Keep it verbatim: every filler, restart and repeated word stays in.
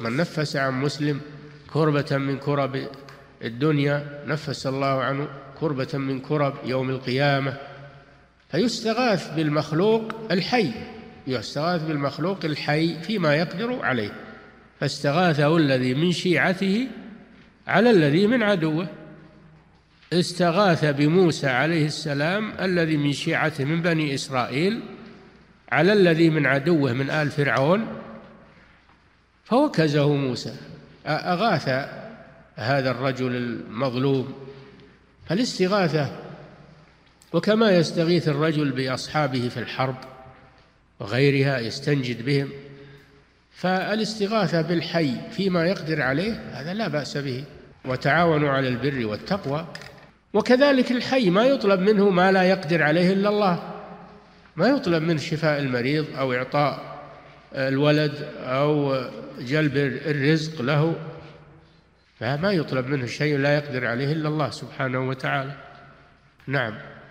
من نفس عن مسلم كربة من كرب الدنيا نفس الله عنه كربة من كرب يوم القيامة. فيستغاث بالمخلوق الحي، يستغاث بالمخلوق الحي فيما يقدر عليه. فاستغاثه الذي من شيعته على الذي من عدوه. استغاث بموسى عليه السلام الذي من شيعته من بني إسرائيل على الذي من عدوه من آل فرعون فوكزه موسى، أغاث هذا الرجل المظلوم. فالاستغاثة، وكما يستغيث الرجل بأصحابه في الحرب وغيرها يستنجد بهم، فالاستغاثة بالحي فيما يقدر عليه هذا لا بأس به. وتعاونوا على البر والتقوى. وكذلك الحي ما يطلب منه ما لا يقدر عليه إلا الله، ما يطلب منه شفاء المريض أو إعطاء الولد أو جلب الرزق له، فما يطلب منه شيء لا يقدر عليه إلا الله سبحانه وتعالى. نعم.